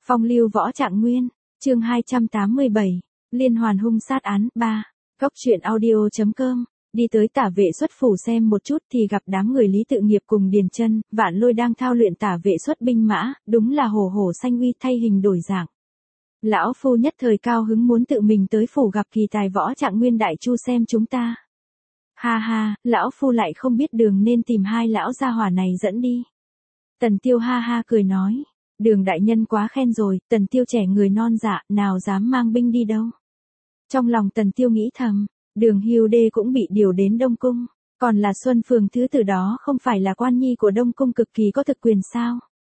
Phong lưu võ trạng nguyên, chương 287, liên hoàn hung sát án 3, Cóc truyện audio.com. Đi tới Tả Vệ Xuất phủ xem một chút thì gặp đám người Lý Tự Nghiệp cùng Điền Chân, Vạn Lôi đang thao luyện Tả Vệ Xuất binh mã, đúng là hổ hổ xanh uy thay hình đổi dạng. Lão phu nhất thời cao hứng muốn tự mình tới phủ gặp kỳ tài võ trạng nguyên đại chu xem chúng ta. Ha ha, lão phu lại không biết đường nên tìm hai lão gia hỏa này dẫn đi. Tần Tiêu ha ha cười nói, Đường đại nhân quá khen rồi, Tần Tiêu trẻ người non dạ, nào dám mang binh đi đâu. Trong lòng Tần Tiêu nghĩ thầm, Đường Hưu Đê cũng bị điều đến Đông Cung, còn là Xuân Phường thứ tử đó không phải là quan nhi của Đông Cung cực kỳ có thực quyền sao.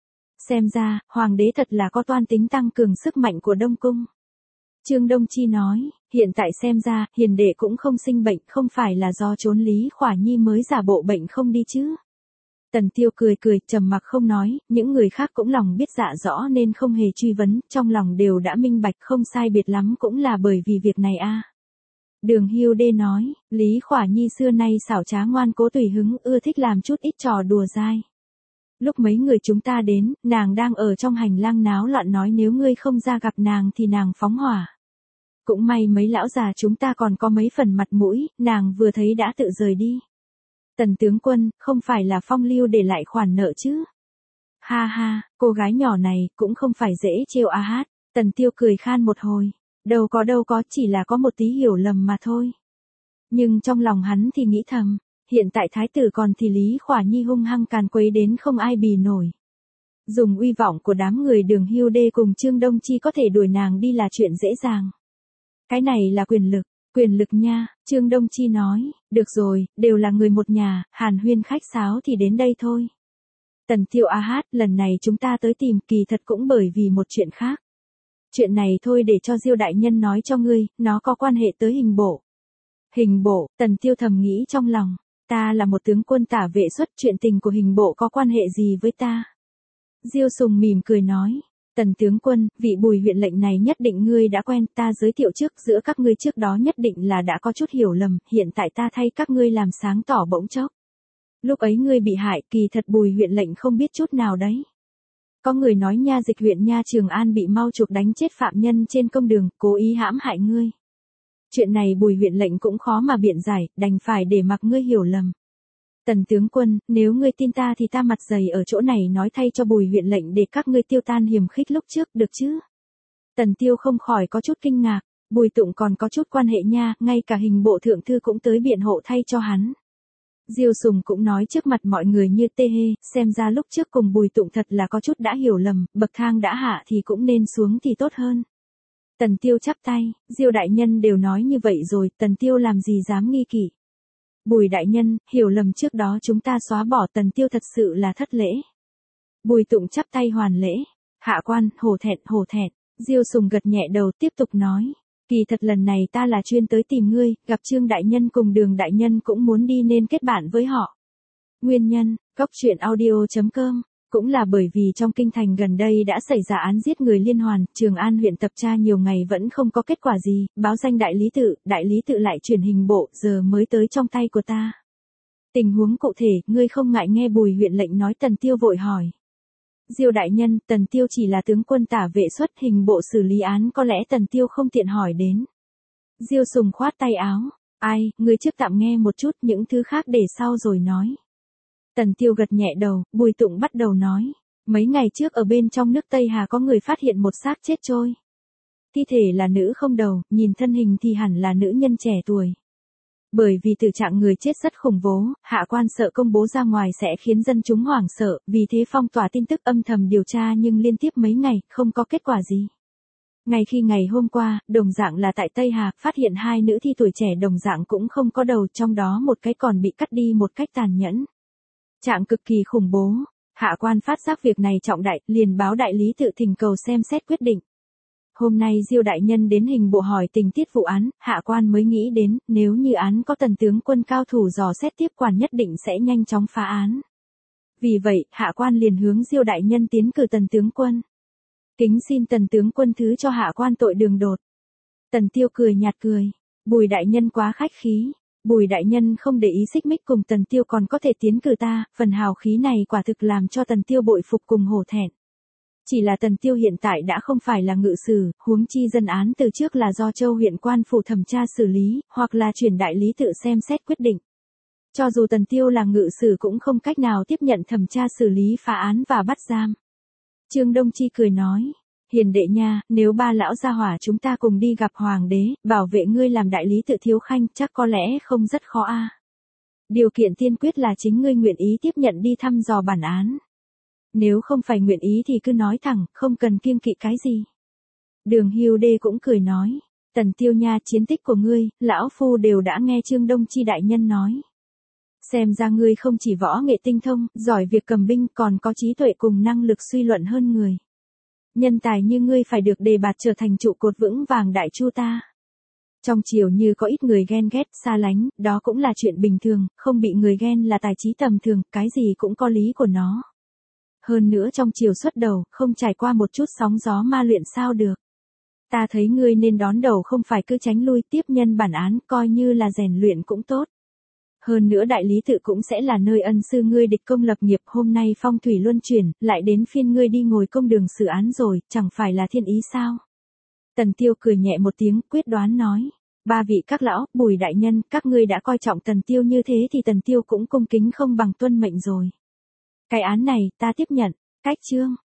Xem ra, Hoàng đế thật là có toan tính tăng cường sức mạnh của Đông Cung. Trương Đông Chi nói, hiện tại xem ra, hiền đệ cũng không sinh bệnh, không phải là do trốn Lý Khỏa Nhi mới giả bộ bệnh không đi chứ. Tần Tiêu cười cười, trầm mặc không nói, những người khác cũng lòng biết dạ rõ nên không hề truy vấn, trong lòng đều đã minh bạch không sai biệt lắm cũng là bởi vì việc này a. Đường Hưu Đê nói, Lý Khỏa Nhi xưa nay xảo trá ngoan cố tùy hứng, ưa thích làm chút ít trò đùa dai. Lúc mấy người chúng ta đến, nàng đang ở trong hành lang náo loạn nói nếu ngươi không ra gặp nàng thì nàng phóng hỏa. Cũng may mấy lão già chúng ta còn có mấy phần mặt mũi, nàng vừa thấy đã tự rời đi. Tần tướng quân, không phải là Phong Lưu để lại khoản nợ chứ? Ha ha, cô gái nhỏ này cũng không phải dễ trêu a hát. Tần Tiêu cười khan một hồi, đâu có, chỉ là có một tí hiểu lầm mà thôi. Nhưng trong lòng hắn thì nghĩ thầm, hiện tại thái tử còn thì Lý Khỏa Nhi hung hăng càn quấy đến không ai bì nổi. Dùng uy vọng của đám người Đường Hưu Đê cùng Trương Đông Chi có thể đuổi nàng đi là chuyện dễ dàng. Cái này là quyền lực nha, Trương Đông Chi nói, được rồi, đều là người một nhà, hàn huyên khách sáo thì đến đây thôi. Tần Tiêu a hát, lần này chúng ta tới tìm kỳ thật cũng bởi vì một chuyện khác. Chuyện này thôi để cho Diêu đại nhân nói cho ngươi, nó có quan hệ tới hình bộ. Hình bộ, Tần Tiêu thầm nghĩ trong lòng, ta là một tướng quân Tả Vệ Xuất, chuyện tình của hình bộ có quan hệ gì với ta? Diêu Sùng mỉm cười nói, Tần tướng quân, vị Bùi huyện lệnh này nhất định ngươi đã quen, ta giới thiệu trước, giữa các ngươi trước đó nhất định là đã có chút hiểu lầm, hiện tại ta thay các ngươi làm sáng tỏ bỗng chốc. Lúc ấy ngươi bị hại, kỳ thật Bùi huyện lệnh không biết chút nào đấy. Có người nói nha dịch huyện nha Trường An bị mau chuộc đánh chết phạm nhân trên công đường, cố ý hãm hại ngươi. Chuyện này Bùi huyện lệnh cũng khó mà biện giải, đành phải để mặc ngươi hiểu lầm. Tần tướng quân, nếu ngươi tin ta thì ta mặt dày ở chỗ này nói thay cho Bùi huyện lệnh để các ngươi tiêu tan hiềm khích lúc trước, được chứ? Tần Tiêu không khỏi có chút kinh ngạc, Bùi Tụng còn có chút quan hệ nha, ngay cả hình bộ thượng thư cũng tới biện hộ thay cho hắn. Diêu Sùng cũng nói trước mặt mọi người như tê hê, xem ra lúc trước cùng Bùi Tụng thật là có chút đã hiểu lầm, bậc thang đã hạ thì cũng nên xuống thì tốt hơn. Tần Tiêu chắp tay, Diêu đại nhân đều nói như vậy rồi, Tần Tiêu làm gì dám nghi kỵ. Bùi đại nhân, hiểu lầm trước đó chúng ta xóa bỏ, Tần Tiêu thật sự là thất lễ. Bùi Tụng chắp tay hoàn lễ, hạ quan, hổ thẹn. Diêu Sùng gật nhẹ đầu tiếp tục nói, kỳ thật lần này ta là chuyên tới tìm ngươi, gặp Trương đại nhân cùng Đường đại nhân cũng muốn đi nên kết bạn với họ. Nguyên nhân, Cóc truyện audio.com. Cũng là bởi vì trong kinh thành gần đây đã xảy ra án giết người liên hoàn, Trường An huyện tập tra nhiều ngày vẫn không có kết quả gì, báo danh đại lý tự lại chuyển hình bộ, giờ mới tới trong tay của ta. Tình huống cụ thể, ngươi không ngại nghe Bùi huyện lệnh nói. Tần Tiêu vội hỏi. Diêu đại nhân, Tần Tiêu chỉ là tướng quân Tả Vệ Xuất, hình bộ xử lý án có lẽ Tần Tiêu không tiện hỏi đến. Diêu Sùng khoát tay áo, ai, ngươi trước tạm nghe một chút, những thứ khác để sau rồi nói. Tần Tiêu gật nhẹ đầu, Bùi Tụng bắt đầu nói, mấy ngày trước ở bên trong nước Tây Hà có người phát hiện một xác chết trôi. Thi thể là nữ không đầu, nhìn thân hình thì hẳn là nữ nhân trẻ tuổi. Bởi vì tình trạng người chết rất khủng bố, hạ quan sợ công bố ra ngoài sẽ khiến dân chúng hoảng sợ, vì thế phong tỏa tin tức âm thầm điều tra nhưng liên tiếp mấy ngày, không có kết quả gì. Ngay khi ngày hôm qua, đồng dạng là tại Tây Hà, phát hiện hai nữ thi tuổi trẻ đồng dạng cũng không có đầu, trong đó một cái còn bị cắt đi một cách tàn nhẫn. Trạng cực kỳ khủng bố, hạ quan phát giác việc này trọng đại, liền báo đại lý tự thỉnh cầu xem xét quyết định. Hôm nay Diêu đại nhân đến hình bộ hỏi tình tiết vụ án, hạ quan mới nghĩ đến, nếu như án có Tần tướng quân cao thủ dò xét tiếp quản nhất định sẽ nhanh chóng phá án. Vì vậy, hạ quan liền hướng Diêu đại nhân tiến cử Tần tướng quân. Kính xin Tần tướng quân thứ cho hạ quan tội đường đột. Tần Tiêu cười nhạt cười, Bùi đại nhân quá khách khí. Bùi đại nhân không để ý xích mích cùng Tần Tiêu còn có thể tiến cử ta, phần hào khí này quả thực làm cho Tần Tiêu bội phục cùng hổ thẹn. Chỉ là Tần Tiêu hiện tại đã không phải là ngự sử, huống chi dân án từ trước là do Châu huyện quan phủ thẩm tra xử lý, hoặc là chuyển đại lý tự xem xét quyết định. Cho dù Tần Tiêu là ngự sử cũng không cách nào tiếp nhận thẩm tra xử lý phá án và bắt giam. Trương Đông Chi cười nói, hiền đệ nha, nếu ba lão gia hỏa chúng ta cùng đi gặp hoàng đế, bảo vệ ngươi làm đại lý tự thiếu khanh, chắc có lẽ không rất khó a. Điều kiện tiên quyết là chính ngươi nguyện ý tiếp nhận đi thăm dò bản án. Nếu không phải nguyện ý thì cứ nói thẳng, không cần kiêng kỵ cái gì. Đường Hưu Đê cũng cười nói, Tần Tiêu nha, chiến tích của ngươi, lão phu đều đã nghe Trương Đông Chi đại nhân nói. Xem ra ngươi không chỉ võ nghệ tinh thông, giỏi việc cầm binh, còn có trí tuệ cùng năng lực suy luận hơn người. Nhân tài như ngươi phải được đề bạt trở thành trụ cột vững vàng đại chu ta. Trong triều như có ít người ghen ghét, xa lánh, đó cũng là chuyện bình thường, không bị người ghen là tài trí tầm thường, cái gì cũng có lý của nó. Hơn nữa trong triều xuất đầu, không trải qua một chút sóng gió ma luyện sao được. Ta thấy ngươi nên đón đầu không phải cứ tránh lui, tiếp nhân bản án, coi như là rèn luyện cũng tốt. Hơn nữa đại lý tự cũng sẽ là nơi ân sư ngươi địch công lập nghiệp, hôm nay phong thủy luân chuyển, lại đến phiên ngươi đi ngồi công đường xử án rồi, chẳng phải là thiên ý sao? Tần Tiêu cười nhẹ một tiếng, quyết đoán nói, ba vị các lão, Bùi đại nhân, các ngươi đã coi trọng Tần Tiêu như thế thì Tần Tiêu cũng cung kính không bằng tuân mệnh rồi. Cái án này, ta tiếp nhận, cách chương.